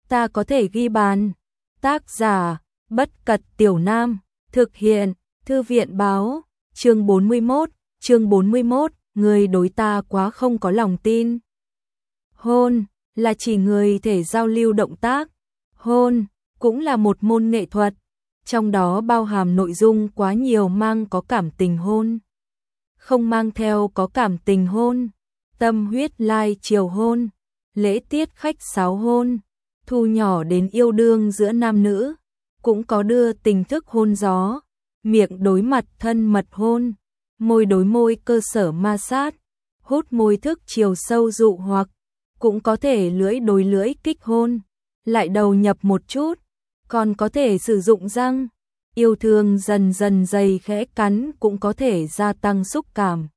ta có thể ghi bàn. Tác giả, Bất Cật Tiểu Nam, thực hiện, Thư viện báo, chương 41, người đối ta quá không có lòng tin. Hôn, là chỉ người thể giao lưu động tác. Hôn, cũng là một môn nghệ thuật, trong đó bao hàm nội dung quá nhiều mang có cảm tình hôn. Không mang theo có cảm tình hôn, tâm huyết lai chiều hôn, lễ tiết khách sáo hôn, thu nhỏ đến yêu đương giữa nam nữ, cũng có đưa tình thức hôn gió, miệng đối mặt thân mật hôn, môi đối môi cơ sở ma sát, hút môi thức chiều sâu dụ hoặc, cũng có thể lưỡi đối lưỡi kích hôn, lại đầu nhập một chút, còn có thể sử dụng răng, yêu thương dần dần dày khẽ cắn cũng có thể gia tăng xúc cảm.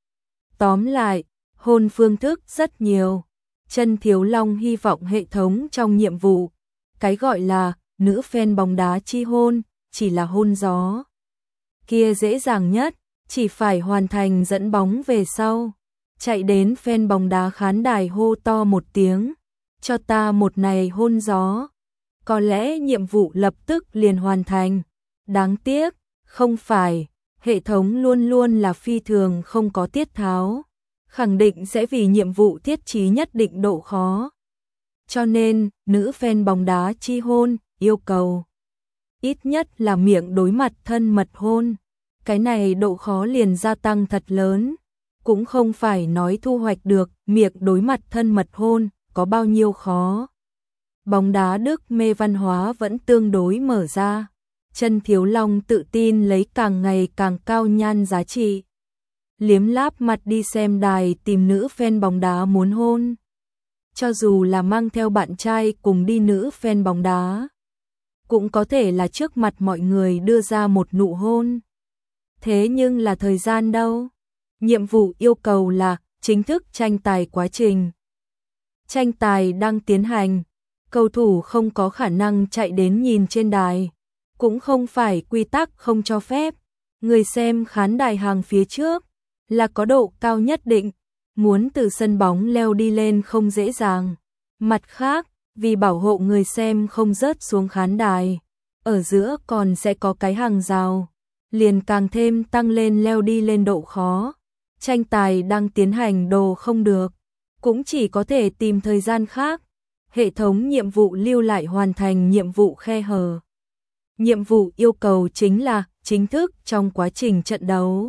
Tóm lại, hôn phương thức rất nhiều. Chân Thiếu Long hy vọng hệ thống trong nhiệm vụ, cái gọi là nữ fan bóng đá chi hôn, chỉ là hôn gió. Kia dễ dàng nhất, chỉ phải hoàn thành dẫn bóng về sau. Chạy đến fan bóng đá khán đài hô to một tiếng, cho ta một này hôn gió. Có lẽ nhiệm vụ lập tức liền hoàn thành. Đáng tiếc, không phải, hệ thống luôn luôn là phi thường không có tiết tháo. Khẳng định sẽ vì nhiệm vụ thiết trí nhất định độ khó. Cho nên, nữ fan bóng đá chi hôn, yêu cầu ít nhất là miệng đối mặt thân mật hôn. Cái này độ khó liền gia tăng thật lớn. Cũng không phải nói thu hoạch được miệng đối mặt thân mật hôn, có bao nhiêu khó. Bóng đá Đức mê văn hóa vẫn tương đối mở ra. Chân Thiếu Long tự tin lấy càng ngày càng cao nhan giá trị. Liếm láp mặt đi xem đài tìm nữ fan bóng đá muốn hôn. Cho dù là mang theo bạn trai cùng đi nữ fan bóng đá, cũng có thể là trước mặt mọi người đưa ra một nụ hôn. Thế nhưng là thời gian đâu? Nhiệm vụ yêu cầu là chính thức tranh tài quá trình. Tranh tài đang tiến hành, cầu thủ không có khả năng chạy đến nhìn trên đài, cũng không phải quy tắc không cho phép. Người xem khán đài hàng phía trước là có độ cao nhất định, muốn từ sân bóng leo đi lên không dễ dàng. Mặt khác, vì bảo hộ người xem không rớt xuống khán đài, ở giữa còn sẽ có cái hàng rào, liền càng thêm tăng lên leo đi lên độ khó. Tranh tài đang tiến hành đồ không được, cũng chỉ có thể tìm thời gian khác. Hệ thống nhiệm vụ lưu lại hoàn thành nhiệm vụ khe hở. Nhiệm vụ yêu cầu chính là chính thức trong quá trình trận đấu,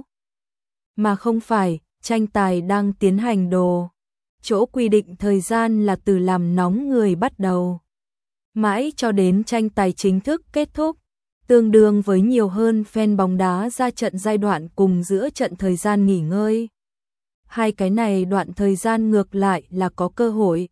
mà không phải tranh tài đang tiến hành đồ. Chỗ quy định thời gian là từ làm nóng người bắt đầu, mãi cho đến tranh tài chính thức kết thúc, tương đương với nhiều hơn fan bóng đá ra trận giai đoạn cùng giữa trận thời gian nghỉ ngơi. Hai cái này đoạn thời gian ngược lại là có cơ hội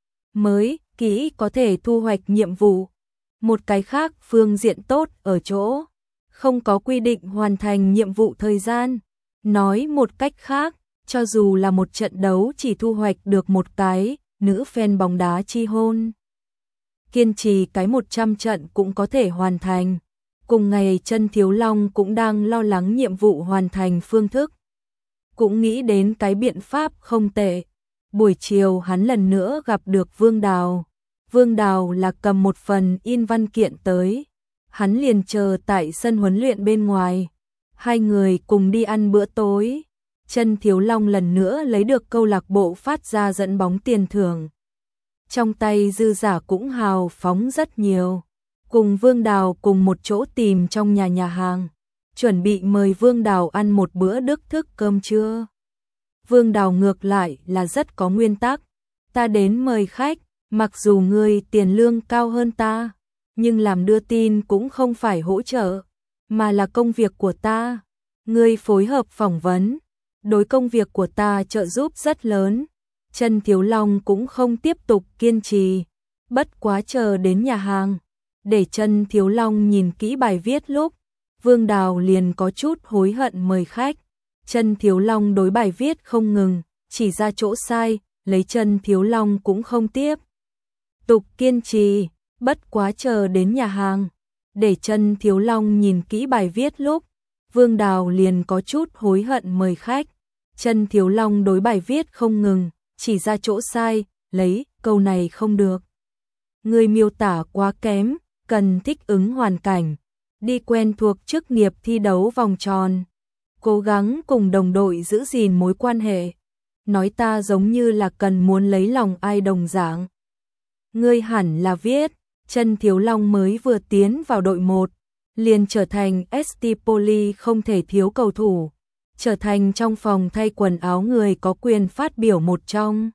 mới kỹ có thể thu hoạch nhiệm vụ. Một cái khác phương diện tốt ở chỗ không có quy định hoàn thành nhiệm vụ thời gian. Nói một cách khác, cho dù là một trận đấu chỉ thu hoạch được một cái nữ fan bóng đá chi hôn, kiên trì cái 100 trận cũng có thể hoàn thành. Cùng ngày Chân Thiếu Long cũng đang lo lắng nhiệm vụ hoàn thành phương thức, cũng nghĩ đến cái biện pháp không tệ. Buổi chiều hắn lần nữa gặp được Vương Đào. Vương Đào là cầm một phần in văn kiện tới, hắn liền chờ tại sân huấn luyện bên ngoài. Hai người cùng đi ăn bữa tối. Chân Thiếu Long lần nữa lấy được câu lạc bộ phát ra dẫn bóng tiền thưởng. Trong tay dư giả cũng hào phóng rất nhiều. Cùng Vương Đào cùng một chỗ tìm trong nhà hàng, chuẩn bị mời Vương Đào ăn một bữa đức thức cơm trưa. Vương Đào ngược lại là rất có nguyên tắc. Ta đến mời khách, mặc dù ngươi tiền lương cao hơn ta, nhưng làm đưa tin cũng không phải hỗ trợ, mà là công việc của ta. Ngươi phối hợp phỏng vấn, đối công việc của ta trợ giúp rất lớn. Chân Thiếu Long cũng không tiếp tục kiên trì, bất quá chờ đến nhà hàng, để Chân Thiếu Long nhìn kỹ bài viết lúc, Vương Đào liền có chút hối hận mời khách. Chân Thiếu Long đối bài viết không ngừng, chỉ ra chỗ sai, lấy Chân Thiếu Long cũng không tiếp tục kiên trì, bất quá chờ đến nhà hàng, để Chân Thiếu Long nhìn kỹ bài viết lúc, Vương Đào liền có chút hối hận mời khách. Chân Thiếu Long đối bài viết không ngừng, chỉ ra chỗ sai, lấy câu này không được. Người miêu tả quá kém, cần thích ứng hoàn cảnh, đi quen thuộc chức nghiệp thi đấu vòng tròn, cố gắng cùng đồng đội giữ gìn mối quan hệ. Nói ta giống như là cần muốn lấy lòng ai đồng dạng. Ngươi hẳn là viết, Chân Thiếu Long mới vừa tiến vào đội 1, liền trở thành ST Poli không thể thiếu cầu thủ, trở thành trong phòng thay quần áo người có quyền phát biểu một trong.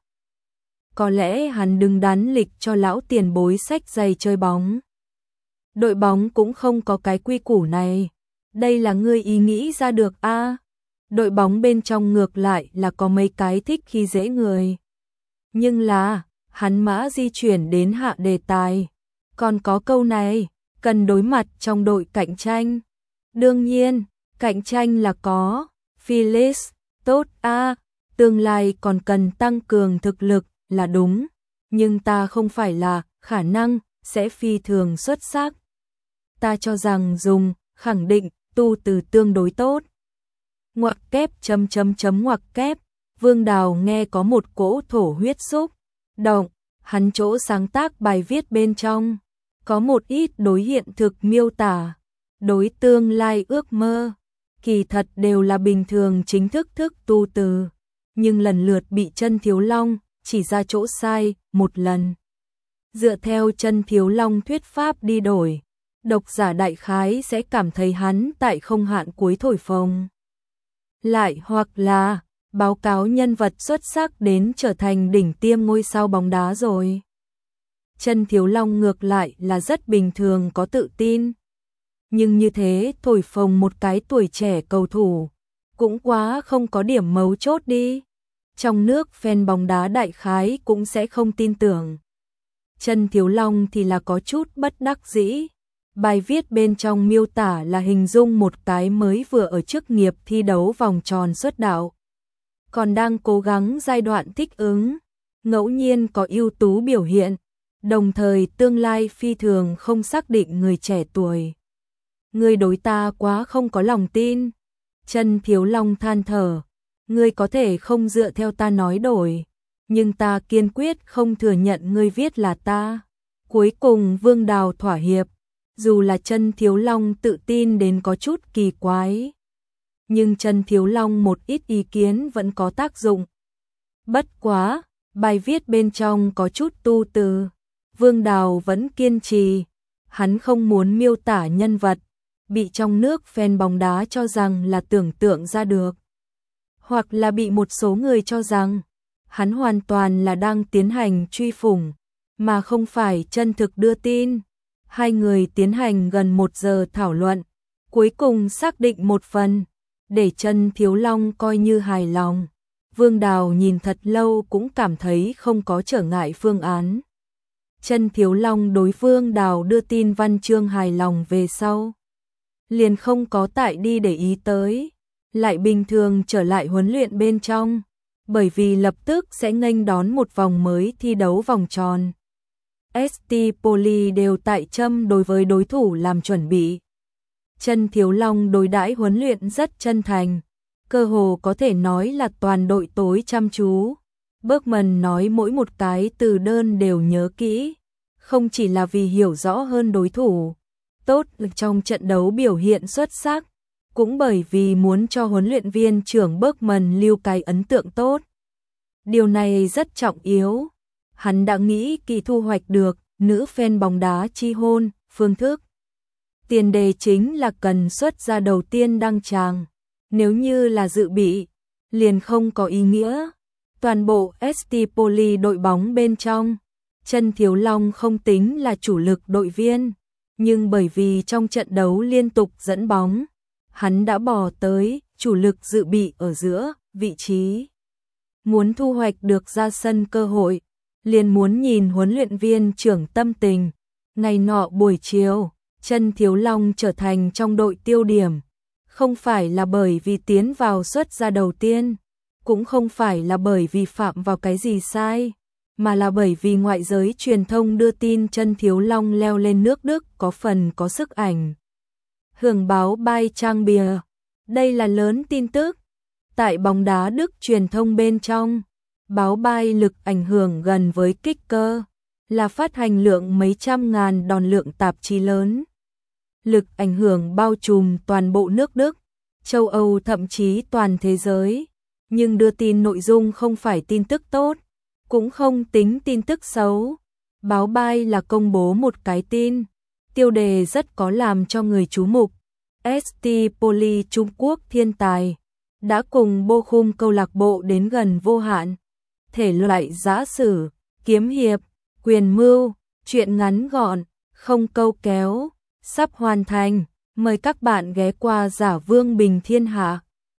Có lẽ hắn đứng đắn lịch cho lão tiền bối xách giày chơi bóng. Đội bóng cũng không có cái quy củ này. Đây là ngươi ý nghĩ ra được a? Đội bóng bên trong ngược lại là có mấy cái thích khi dễ người. Nhưng là, hắn mã di chuyển đến hạ đề tài. Còn có câu này, cần đối mặt trong đội cạnh tranh. Đương nhiên, cạnh tranh là có. Felix, tốt a, tương lai còn cần tăng cường thực lực là đúng. Nhưng ta không phải là khả năng sẽ phi thường xuất sắc. Ta cho rằng dùng khẳng định tu từ tương đối tốt. Ngoặc kép ngoặc kép, Vương Đào nghe có một cỗ thổ huyết xúc động, hắn chỗ sáng tác bài viết bên trong có một ít đối hiện thực miêu tả, đối tương lai ước mơ, kỳ thật đều là bình thường chính thức tu từ, nhưng lần lượt bị Chân Thiếu Long chỉ ra chỗ sai một lần. Dựa theo Chân Thiếu Long thuyết pháp đi đổi, độc giả đại khái sẽ cảm thấy hắn tại không hạn cuối thổi phồng. Lại hoặc là báo cáo nhân vật xuất sắc đến trở thành đỉnh tiêm ngôi sao bóng đá rồi. Chân Thiếu Long ngược lại là rất bình thường có tự tin. Nhưng như thế thổi phồng một cái tuổi trẻ cầu thủ, cũng quá không có điểm mấu chốt đi. Trong nước fan bóng đá đại khái cũng sẽ không tin tưởng. Chân Thiếu Long thì là có chút bất đắc dĩ. Bài viết bên trong miêu tả là hình dung một cái mới vừa ở chức nghiệp thi đấu vòng tròn xuất đạo, còn đang cố gắng giai đoạn thích ứng, ngẫu nhiên có ưu tú biểu hiện, đồng thời tương lai phi thường không xác định người trẻ tuổi. Ngươi đối ta quá không có lòng tin. Chân Thiếu Long than thở, ngươi có thể không dựa theo ta nói đổi, nhưng ta kiên quyết không thừa nhận ngươi viết là ta. Cuối cùng Vương Đào thỏa hiệp. Dù là Chân Thiếu Long tự tin đến có chút kỳ quái, nhưng Chân Thiếu Long một ít ý kiến vẫn có tác dụng. Bất quá, bài viết bên trong có chút tu từ, Vương Đào vẫn kiên trì, hắn không muốn miêu tả nhân vật, bị trong nước fan bóng đá cho rằng là tưởng tượng ra được, hoặc là bị một số người cho rằng hắn hoàn toàn là đang tiến hành truy phủng, mà không phải chân thực đưa tin. Hai người tiến hành gần 1 giờ thảo luận, cuối cùng xác định một phần, để Chân Thiếu Long coi như hài lòng. Vương Đào nhìn thật lâu cũng cảm thấy không có trở ngại phương án. Chân Thiếu Long đối Vương Đào đưa tin văn chương hài lòng về sau, liền không có tại đi để ý tới, lại bình thường trở lại huấn luyện bên trong, bởi vì lập tức sẽ nghênh đón một vòng mới thi đấu vòng tròn. ST Poli đều tại châm đối với đối thủ làm chuẩn bị. Chân Thiếu Long đối đãi huấn luyện rất chân thành, cơ hồ có thể nói là toàn đội tối chăm chú. Bergman nói mỗi một cái từ đơn đều nhớ kỹ, không chỉ là vì hiểu rõ hơn đối thủ, tốt trong trận đấu biểu hiện xuất sắc, cũng bởi vì muốn cho huấn luyện viên trưởng Bergman lưu cái ấn tượng tốt. Điều này rất trọng yếu. Hắn đã nghĩ kỳ thu hoạch được nữ fan bóng đá chi hôn, phương thức. Tiền đề chính là cần xuất ra đầu tiên đăng tràng. Nếu như là dự bị, liền không có ý nghĩa. Toàn bộ ST Poli đội bóng bên trong, Chân Thiếu Long không tính là chủ lực đội viên, nhưng bởi vì trong trận đấu liên tục dẫn bóng, hắn đã bỏ tới chủ lực dự bị ở giữa vị trí. Muốn thu hoạch được ra sân cơ hội, liền muốn nhìn huấn luyện viên trưởng tâm tình. Ngày nọ buổi chiều, Chân Thiếu Long trở thành trong đội tiêu điểm, không phải là bởi vì tiến vào xuất ra đầu tiên, cũng không phải là bởi vì phạm vào cái gì sai, mà là bởi vì ngoại giới truyền thông đưa tin Chân Thiếu Long leo lên nước Đức có phần có sức ảnh. Hưởng báo Bay Trang Bìa, đây là lớn tin tức. Tại bóng đá Đức truyền thông bên trong, báo Bay lực ảnh hưởng gần với Kicker, là phát hành lượng mấy trăm ngàn đòn lượng tạp chí lớn. Lực ảnh hưởng bao trùm toàn bộ nước Đức, châu Âu thậm chí toàn thế giới. Nhưng đưa tin nội dung không phải tin tức tốt, cũng không tính tin tức xấu. Báo Bài là công bố một cái tin, tiêu đề rất có làm cho người chú mục. ST Poly Trung Quốc thiên tài, đã cùng Bochum câu lạc bộ đến gần vô hạn. Thể loại giã sử, kiếm hiệp, quyền mưu, truyện ngắn gọn, không câu kéo, sắp hoàn thành. Mời các bạn ghé qua Giả Vương Bình Thiên Hạ.